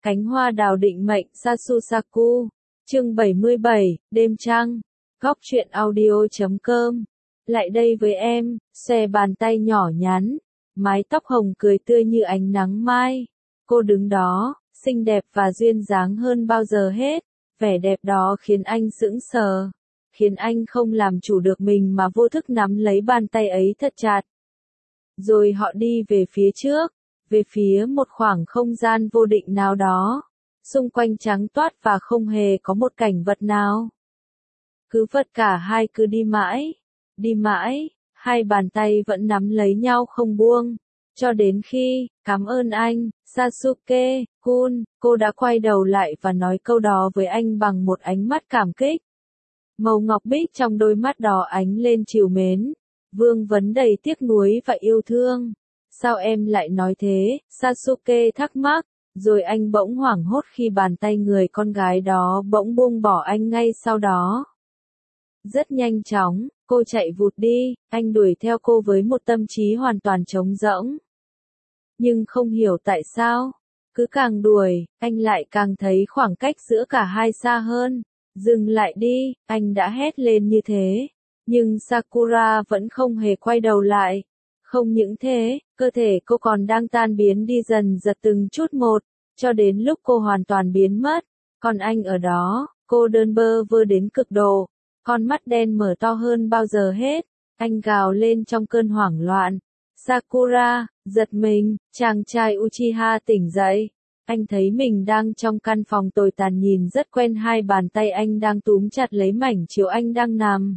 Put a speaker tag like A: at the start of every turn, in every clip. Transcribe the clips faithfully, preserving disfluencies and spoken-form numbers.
A: Cánh hoa đào định mệnh Sasusaku. Chương bảy mươi bảy, đêm trăng. Góc truyện audio chấm com. Lại đây với em, xòe bàn tay nhỏ nhắn, mái tóc hồng cười tươi như ánh nắng mai. Cô đứng đó, xinh đẹp và duyên dáng hơn bao giờ hết. Vẻ đẹp đó khiến anh sững sờ, khiến anh không làm chủ được mình mà vô thức nắm lấy bàn tay ấy thật chặt. Rồi họ đi về phía trước, về phía một khoảng không gian vô định nào đó. Xung quanh trắng toát và không hề có một cảnh vật nào. Cứ vật cả hai cứ đi mãi, đi mãi, hai bàn tay vẫn nắm lấy nhau không buông. Cho đến khi, cảm ơn anh, Sasuke-kun, cô đã quay đầu lại và nói câu đó với anh bằng một ánh mắt cảm kích. Màu ngọc bích trong đôi mắt đó ánh lên trìu mến, vương vấn đầy tiếc nuối và yêu thương. Sao em lại nói thế, Sasuke thắc mắc, rồi anh bỗng hoảng hốt khi bàn tay người con gái đó bỗng buông bỏ anh ngay sau đó. Rất nhanh chóng, cô chạy vụt đi, anh đuổi theo cô với một tâm trí hoàn toàn trống rỗng. Nhưng không hiểu tại sao, cứ càng đuổi, anh lại càng thấy khoảng cách giữa cả hai xa hơn. Dừng lại đi, anh đã hét lên như thế. Nhưng Sakura vẫn không hề quay đầu lại. Không những thế, cơ thể cô còn đang tan biến đi dần dần từng chút một, cho đến lúc cô hoàn toàn biến mất. Còn anh ở đó, cô đơn bơ vơ đến cực độ, con mắt đen mở to hơn bao giờ hết. Anh gào lên trong cơn hoảng loạn. Sakura, giật mình, chàng trai Uchiha tỉnh dậy. Anh thấy mình đang trong căn phòng tồi tàn nhìn rất quen, hai bàn tay anh đang túm chặt lấy mảnh chiếu anh đang nằm.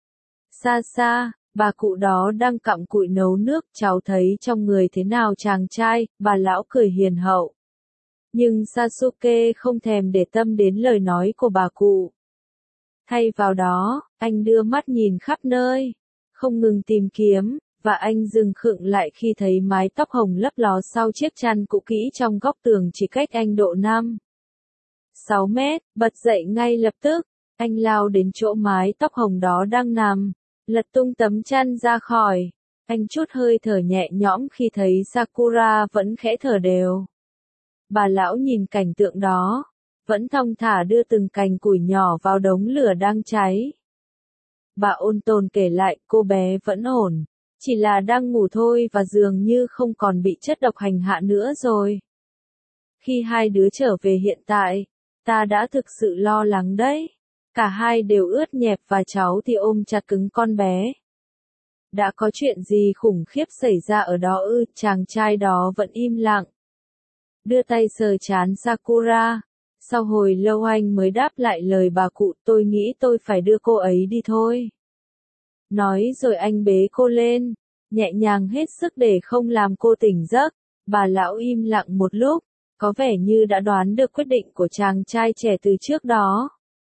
A: Xa xa, bà cụ đó đang cặm cụi nấu nước, cháu thấy trong người thế nào chàng trai, bà lão cười hiền hậu. Nhưng Sasuke không thèm để tâm đến lời nói của bà cụ. Thay vào đó, anh đưa mắt nhìn khắp nơi, không ngừng tìm kiếm, và anh dừng khựng lại khi thấy mái tóc hồng lấp ló sau chiếc chăn cũ kỹ trong góc tường chỉ cách anh độ năm sáu mét, bật dậy ngay lập tức, anh lao đến chỗ mái tóc hồng đó đang nằm, lật tung tấm chăn ra khỏi. Anh chút hơi thở nhẹ nhõm khi thấy Sakura vẫn khẽ thở đều. Bà lão nhìn cảnh tượng đó, vẫn thong thả đưa từng cành củi nhỏ vào đống lửa đang cháy. Bà ôn tồn kể lại, cô bé vẫn ổn, chỉ là đang ngủ thôi và dường như không còn bị chất độc hành hạ nữa rồi. Khi hai đứa trở về hiện tại, ta đã thực sự lo lắng đấy. Cả hai đều ướt nhẹp và cháu thì ôm chặt cứng con bé. Đã có chuyện gì khủng khiếp xảy ra ở đó ư? Chàng trai đó vẫn im lặng, đưa tay sờ trán Sakura. Sau hồi lâu anh mới đáp lại lời bà cụ, tôi nghĩ tôi phải đưa cô ấy đi thôi. Nói rồi anh bế cô lên, nhẹ nhàng hết sức để không làm cô tỉnh giấc. Bà lão im lặng một lúc, có vẻ như đã đoán được quyết định của chàng trai trẻ từ trước đó.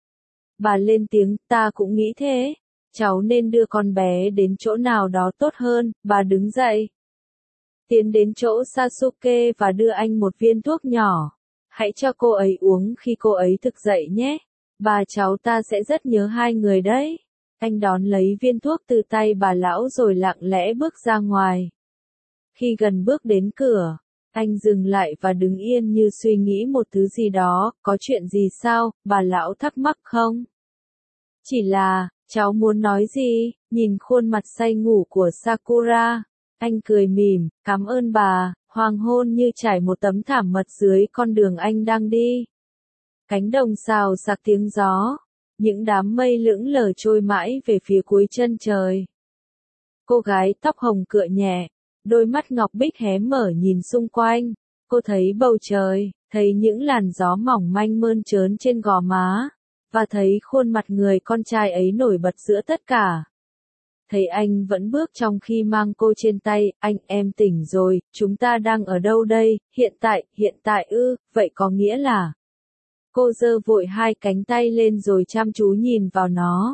A: Bà lên tiếng, ta cũng nghĩ thế. Cháu nên đưa con bé đến chỗ nào đó tốt hơn. Bà đứng dậy, tiến đến chỗ Sasuke và đưa anh một viên thuốc nhỏ. Hãy cho cô ấy uống khi cô ấy thực dậy nhé. Bà cháu ta sẽ rất nhớ hai người đấy. Anh đón lấy viên thuốc từ tay bà lão rồi lặng lẽ bước ra ngoài. Khi gần bước đến cửa, anh dừng lại và đứng yên như suy nghĩ một thứ gì đó. Có chuyện gì sao? Bà lão thắc mắc. Không. Chỉ là, cháu muốn nói gì? Nhìn khuôn mặt say ngủ của Sakura, anh cười mỉm, cảm ơn bà. Hoàng hôn như trải một tấm thảm mật dưới con đường anh đang đi. Cánh đồng xào xạc tiếng gió, những đám mây lững lờ trôi mãi về phía cuối chân trời. Cô gái tóc hồng cựa nhẹ, đôi mắt ngọc bích hé mở nhìn xung quanh. Cô thấy bầu trời, thấy những làn gió mỏng manh mơn trớn trên gò má, và thấy khuôn mặt người con trai ấy nổi bật giữa tất cả. Thấy anh vẫn bước trong khi mang cô trên tay, anh, em tỉnh rồi, chúng ta đang ở đâu đây? Hiện tại, hiện tại ư, vậy có nghĩa là... Cô giơ vội hai cánh tay lên rồi chăm chú nhìn vào nó.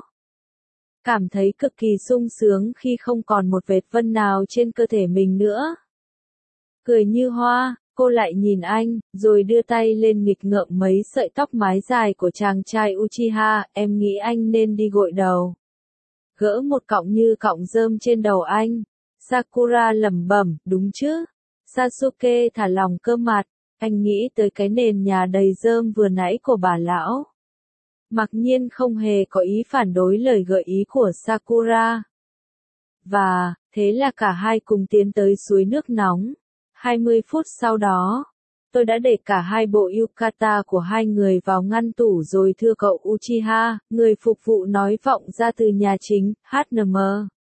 A: Cảm thấy cực kỳ sung sướng khi không còn một vệt vân nào trên cơ thể mình nữa. Cười như hoa, cô lại nhìn anh, rồi đưa tay lên nghịch ngợm mấy sợi tóc mái dài của chàng trai Uchiha, em nghĩ anh nên đi gội đầu. Gỡ một cọng như cọng rơm trên đầu anh. Sakura lẩm bẩm, đúng chứ? Sasuke thả lỏng cơ mặt, Anh nghĩ tới cái nền nhà đầy rơm vừa nãy của bà lão. Mặc nhiên không hề có ý phản đối lời gợi ý của Sakura. Và, thế là cả hai cùng tiến tới suối nước nóng. hai mươi phút sau đó, tôi đã để cả hai bộ yukata của hai người vào ngăn tủ rồi thưa cậu Uchiha, người phục vụ nói vọng ra từ nhà chính, hát en em.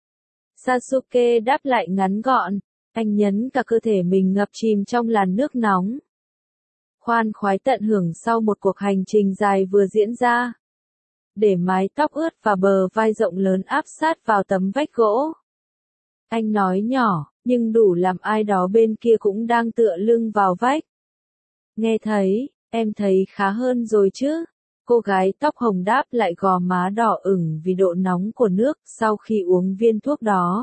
A: Sasuke đáp lại ngắn gọn, anh nhấn cả cơ thể mình ngập chìm trong làn nước nóng. Khoan khoái tận hưởng sau một cuộc hành trình dài vừa diễn ra. Để mái tóc ướt và bờ vai rộng lớn áp sát vào tấm vách gỗ. Anh nói nhỏ, nhưng đủ làm ai đó bên kia cũng đang tựa lưng vào vách. Nghe thấy, em thấy khá hơn rồi chứ? Cô gái tóc hồng đáp lại, gò má đỏ ửng vì độ nóng của nước sau khi uống viên thuốc đó.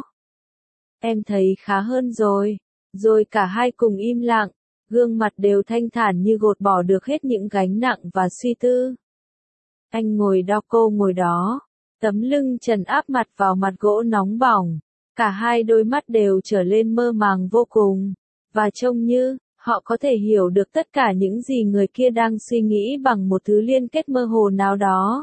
A: Em thấy khá hơn rồi. Rồi cả hai cùng im lặng, gương mặt đều thanh thản như gột bỏ được hết những gánh nặng và suy tư. Anh ngồi đó, cô ngồi đó, tấm lưng trần áp mặt vào mặt gỗ nóng bỏng. Cả hai đôi mắt đều trở lên mơ màng vô cùng, và trông như họ có thể hiểu được tất cả những gì người kia đang suy nghĩ bằng một thứ liên kết mơ hồ nào đó.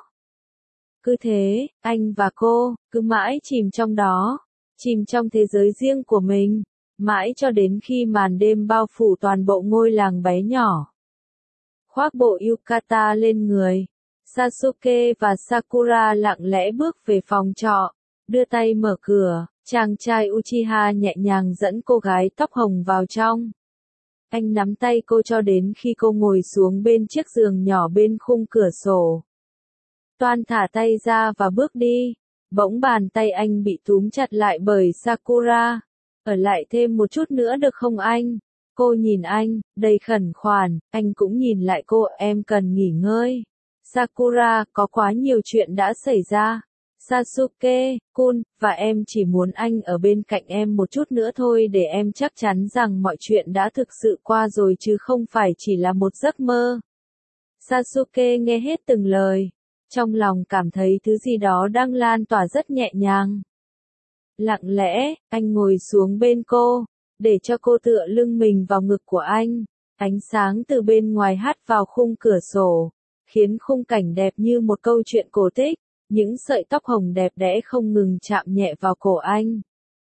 A: Cứ thế, anh và cô, cứ mãi chìm trong đó, chìm trong thế giới riêng của mình, mãi cho đến khi màn đêm bao phủ toàn bộ ngôi làng bé nhỏ. Khoác bộ yukata lên người, Sasuke và Sakura lặng lẽ bước về phòng trọ, đưa tay mở cửa, chàng trai Uchiha nhẹ nhàng dẫn cô gái tóc hồng vào trong. Anh nắm tay cô cho đến khi cô ngồi xuống bên chiếc giường nhỏ bên khung cửa sổ. Toan thả tay ra và bước đi, bỗng bàn tay anh bị túm chặt lại bởi Sakura. Ở lại thêm một chút nữa được không anh? Cô nhìn anh, đầy khẩn khoản, anh cũng nhìn lại cô, em cần nghỉ ngơi. Sakura, có quá nhiều chuyện đã xảy ra. Sasuke-kun, và em chỉ muốn anh ở bên cạnh em một chút nữa thôi để em chắc chắn rằng mọi chuyện đã thực sự qua rồi chứ không phải chỉ là một giấc mơ. Sasuke nghe hết từng lời, trong lòng cảm thấy thứ gì đó đang lan tỏa rất nhẹ nhàng. Lặng lẽ, anh ngồi xuống bên cô, để cho cô tựa lưng mình vào ngực của anh. Ánh sáng từ bên ngoài hắt vào khung cửa sổ, khiến khung cảnh đẹp như một câu chuyện cổ tích. Những sợi tóc hồng đẹp đẽ không ngừng chạm nhẹ vào cổ anh.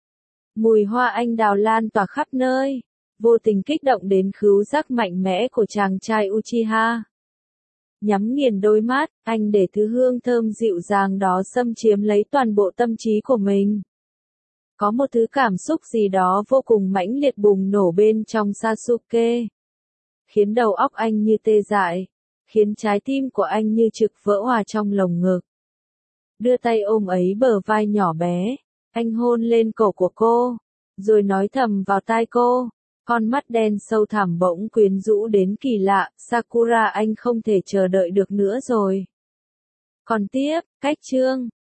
A: Mùi hoa anh đào lan tỏa khắp nơi, vô tình kích động đến khứu giác mạnh mẽ của chàng trai Uchiha. Nhắm nghiền đôi mắt, anh để thứ hương thơm dịu dàng đó xâm chiếm lấy toàn bộ tâm trí của mình. Có một thứ cảm xúc gì đó vô cùng mãnh liệt bùng nổ bên trong Sasuke, khiến đầu óc anh như tê dại, khiến trái tim của anh như trực vỡ òa trong lồng ngực. Đưa tay ôm ấy bờ vai nhỏ bé, anh hôn lên cổ của cô, rồi nói thầm vào tai cô, con mắt đen sâu thẳm bỗng quyến rũ đến kỳ lạ. Sakura, anh không thể chờ đợi được nữa rồi. Còn tiếp, cách chương